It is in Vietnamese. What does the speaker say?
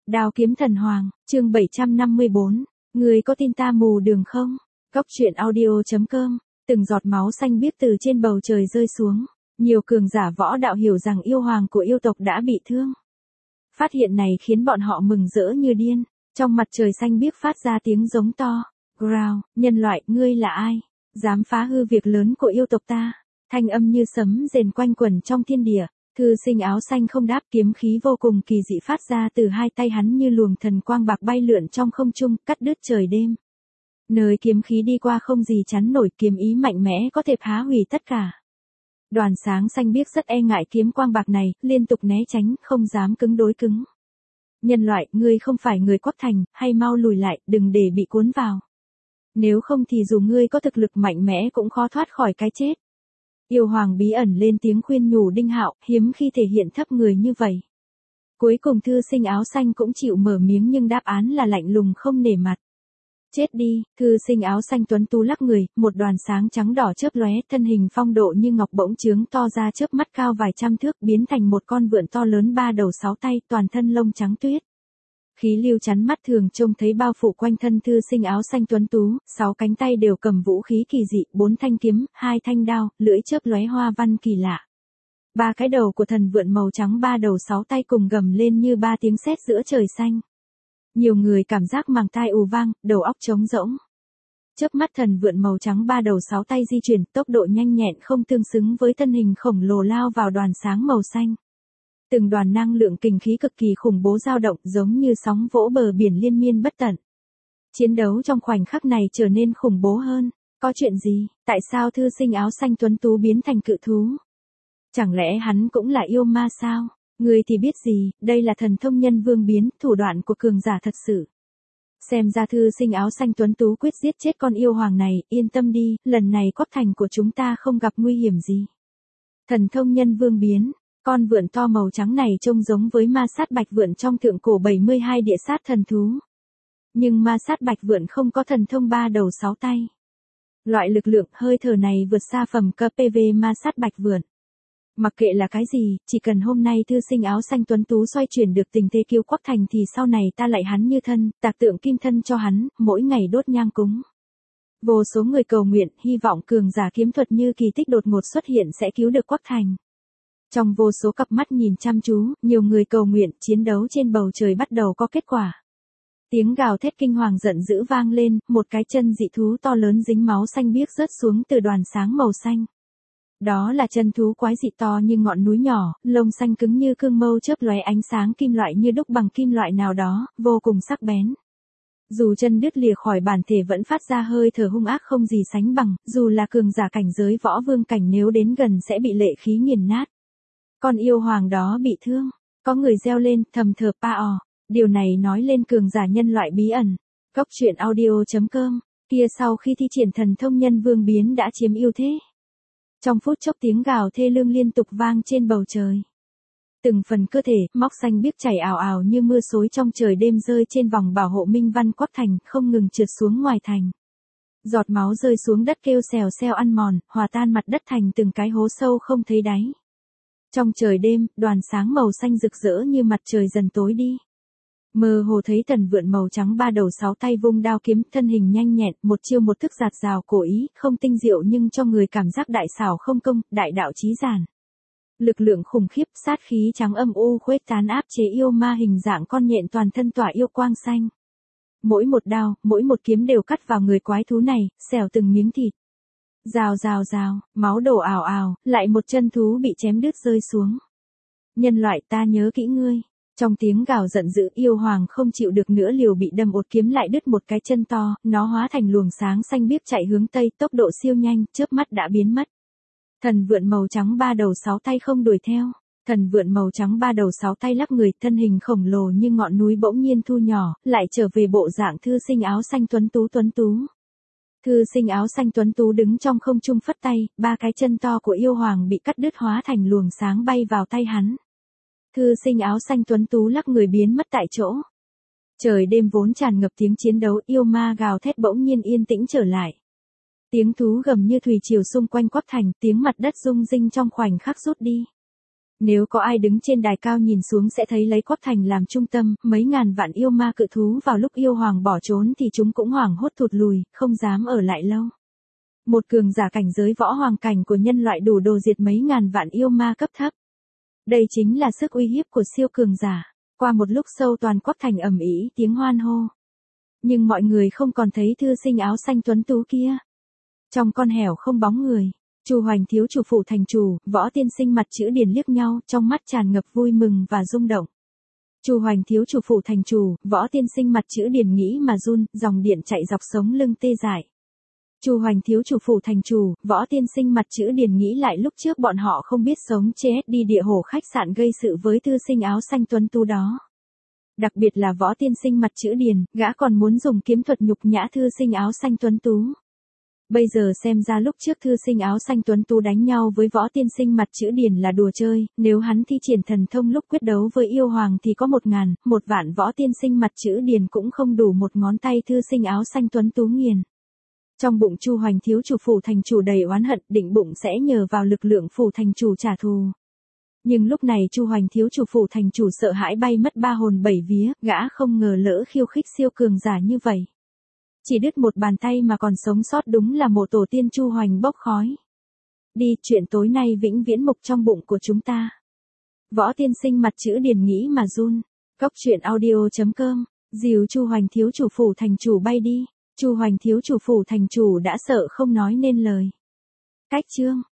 Đao kiếm thần hoàng, chương 754. Người có tin ta mù đường không? Góc truyện audio.com. Từng giọt máu xanh biếc từ trên bầu trời rơi xuống. Nhiều cường giả võ đạo hiểu rằng yêu hoàng của yêu tộc đã bị thương. Phát hiện này khiến bọn họ mừng rỡ như điên. Trong mặt trời xanh biếc phát ra tiếng giống to. Growl, nhân loại, ngươi là ai? Dám phá hư việc lớn của yêu tộc ta. Thanh âm như sấm rền quanh quẩn trong thiên địa. Thư sinh áo xanh không đáp, kiếm khí vô cùng kỳ dị phát ra từ hai tay hắn như luồng thần quang bạc bay lượn trong không trung, cắt đứt trời đêm. Nơi kiếm khí đi qua không gì chắn nổi, kiếm ý mạnh mẽ có thể phá hủy tất cả. Đoàn sáng xanh biếc rất e ngại kiếm quang bạc này, liên tục né tránh, không dám cứng đối cứng. Nhân loại, ngươi không phải người Quắc Thành, hay mau lùi lại, đừng để bị cuốn vào. Nếu không thì dù ngươi có thực lực mạnh mẽ cũng khó thoát khỏi cái chết. Yêu hoàng bí ẩn lên tiếng khuyên nhủ Đinh Hạo, hiếm khi thể hiện thấp người như vậy. Cuối cùng thư sinh áo xanh cũng chịu mở miếng nhưng đáp án là lạnh lùng không nể mặt. Chết đi, thư sinh áo xanh tuấn tú lắc người, một đoàn sáng trắng đỏ chớp lóe, thân hình phong độ như ngọc bỗng chướng to ra chớp mắt cao vài trăm thước, biến thành một con vượn to lớn 3 đầu 6 tay, toàn thân lông trắng tuyết. Khí lưu chắn mắt thường trông thấy bao phủ quanh thân thư sinh áo xanh tuấn tú, 6 cánh tay đều cầm vũ khí kỳ dị, 4 thanh kiếm, 2 thanh đao, lưỡi chớp lóe hoa văn kỳ lạ. 3 cái đầu của thần vượn màu trắng 3 đầu 6 tay cùng gầm lên như 3 tiếng sét giữa trời xanh. Nhiều người cảm giác màng tai ù vang, đầu óc trống rỗng. Chớp mắt thần vượn màu trắng 3 đầu 6 tay di chuyển, tốc độ nhanh nhẹn không tương xứng với thân hình khổng lồ lao vào đoàn sáng màu xanh. Từng đoàn năng lượng kình khí cực kỳ khủng bố dao động giống như sóng vỗ bờ biển liên miên bất tận. Chiến đấu trong khoảnh khắc này trở nên khủng bố hơn. Có chuyện gì? Tại sao thư sinh áo xanh tuấn tú biến thành cự thú? Chẳng lẽ hắn cũng là yêu ma sao? Người thì biết gì, đây là thần thông nhân vương biến, thủ đoạn của cường giả thật sự. Xem ra thư sinh áo xanh tuấn tú quyết giết chết con yêu hoàng này, yên tâm đi, lần này Quắc Thành của chúng ta không gặp nguy hiểm gì. Thần thông nhân vương biến. Con vượn to màu trắng này trông giống với ma sát bạch vượn trong thượng cổ 72 địa sát thần thú. Nhưng ma sát bạch vượn không có thần thông 3 đầu 6 tay. Loại lực lượng hơi thở này vượt xa phẩm cấp PV ma sát bạch vượn. Mặc kệ là cái gì, chỉ cần hôm nay thư sinh áo xanh tuấn tú xoay chuyển được tình thế kiêu Quắc Thành thì sau này ta lại hắn như thân, tạc tượng kim thân cho hắn, mỗi ngày đốt nhang cúng. Vô số người cầu nguyện, hy vọng cường giả kiếm thuật như kỳ tích đột ngột xuất hiện sẽ cứu được Quắc Thành. Trong vô số cặp mắt nhìn chăm chú, nhiều người cầu nguyện, chiến đấu trên bầu trời bắt đầu có kết quả. Tiếng gào thét kinh hoàng giận dữ vang lên, một cái chân dị thú to lớn dính máu xanh biếc rớt xuống từ đoàn sáng màu xanh. Đó là chân thú quái dị to như ngọn núi nhỏ, lông xanh cứng như cương mâu chớp lóe ánh sáng kim loại như đúc bằng kim loại nào đó, vô cùng sắc bén. Dù chân đứt lìa khỏi bản thể vẫn phát ra hơi thở hung ác không gì sánh bằng, dù là cường giả cảnh giới võ vương cảnh nếu đến gần sẽ bị lệ khí nghiền nát. Con yêu hoàng đó bị thương, có người reo lên, thầm thở pa. Điều này nói lên cường giả nhân loại bí ẩn. Góc truyện audio.com, kia sau khi thi triển thần thông nhân vương biến đã chiếm ưu thế. Trong phút chốc tiếng gào thê lương liên tục vang trên bầu trời. Từng phần cơ thể, móc xanh biếc chảy ào ào như mưa xối trong trời đêm rơi trên vòng bảo hộ minh văn Quắc Thành, không ngừng trượt xuống ngoài thành. Giọt máu rơi xuống đất kêu xèo xèo ăn mòn, hòa tan mặt đất thành từng cái hố sâu không thấy đáy. Trong trời đêm, đoàn sáng màu xanh rực rỡ như mặt trời dần tối đi. Mơ hồ thấy thần vượn màu trắng 3 đầu 6 tay vung đao kiếm, thân hình nhanh nhẹn, một chiêu một thức giạt rào cổ ý, không tinh diệu nhưng cho người cảm giác đại xảo không công, đại đạo chí giản. Lực lượng khủng khiếp, sát khí trắng âm u khuếch tán áp chế yêu ma hình dạng con nhện toàn thân tỏa yêu quang xanh. Mỗi một đao, mỗi một kiếm đều cắt vào người quái thú này, xẻo từng miếng thịt. Rào rào rào, máu đổ ào ào, lại một chân thú bị chém đứt rơi xuống. Nhân loại ta nhớ kỹ ngươi. Trong tiếng gào giận dữ yêu hoàng không chịu được nữa liều bị đâm một kiếm lại đứt một cái chân to, nó hóa thành luồng sáng xanh biếc chạy hướng tây, tốc độ siêu nhanh, chớp mắt đã biến mất. Thần vượn màu trắng 3 đầu 6 tay không đuổi theo. Thần vượn màu trắng 3 đầu 6 tay lắc người, thân hình khổng lồ như ngọn núi bỗng nhiên thu nhỏ, lại trở về bộ dạng thư sinh áo xanh tuấn tú. Thư sinh áo xanh tuấn tú đứng trong không trung phất tay, 3 cái chân to của yêu hoàng bị cắt đứt hóa thành luồng sáng bay vào tay hắn. Thư sinh áo xanh tuấn tú lắc người biến mất tại chỗ. Trời đêm vốn tràn ngập tiếng chiến đấu, yêu ma gào thét bỗng nhiên yên tĩnh trở lại. Tiếng thú gầm như thủy triều xung quanh Quắc Thành, tiếng mặt đất rung rinh trong khoảnh khắc rút đi. Nếu có ai đứng trên đài cao nhìn xuống sẽ thấy lấy Quách Thành làm trung tâm, mấy ngàn vạn yêu ma cự thú vào lúc yêu hoàng bỏ trốn thì chúng cũng hoảng hốt thụt lùi, không dám ở lại lâu. Một cường giả cảnh giới võ hoàng cảnh của nhân loại đủ đồ diệt mấy ngàn vạn yêu ma cấp thấp. Đây chính là sức uy hiếp của siêu cường giả. Qua một lúc sâu toàn Quách Thành ầm ĩ tiếng hoan hô. Nhưng mọi người không còn thấy thư sinh áo xanh tuấn tú kia. Trong con hẻo không bóng người. Chu Hoành thiếu chủ phủ thành chủ, Võ Tiên Sinh mặt chữ điền liếc nhau, trong mắt tràn ngập vui mừng và rung động. Chu Hoành thiếu chủ phủ thành chủ, Võ Tiên Sinh mặt chữ điền nghĩ mà run, dòng điện chạy dọc sống lưng tê dại. Chu Hoành thiếu chủ phủ thành chủ, Võ Tiên Sinh mặt chữ điền nghĩ lại lúc trước bọn họ không biết sống chết đi địa hồ khách sạn gây sự với thư sinh áo xanh tuấn tú đó. Đặc biệt là Võ Tiên Sinh mặt chữ điền, gã còn muốn dùng kiếm thuật nhục nhã thư sinh áo xanh tuấn tú. Bây giờ xem ra lúc trước thư sinh áo xanh tuấn tú đánh nhau với Võ Tiên Sinh mặt chữ điền là đùa chơi, nếu hắn thi triển thần thông lúc quyết đấu với yêu hoàng thì có 1.000, 1.000 Võ Tiên Sinh mặt chữ điền cũng không đủ một ngón tay thư sinh áo xanh tuấn tú nghiền. Trong bụng Chu Hoành thiếu chủ phủ thành chủ đầy oán hận, định bụng sẽ nhờ vào lực lượng phủ thành chủ trả thù. Nhưng lúc này Chu Hoành thiếu chủ phủ thành chủ sợ hãi bay mất 3 hồn 7 vía, gã không ngờ lỡ khiêu khích siêu cường giả như vậy. Chỉ đứt một bàn tay mà còn sống sót đúng là mộ tổ tiên Chu Hoành bốc khói. Đi, chuyện tối nay vĩnh viễn mục trong bụng của chúng ta. Võ Tiên Sinh mặt chữ điền nghĩ mà run. Cốc truyện audio.com, dìu Chu Hoành thiếu chủ phủ thành chủ bay đi. Chu Hoành thiếu chủ phủ thành chủ đã sợ không nói nên lời. Cách chương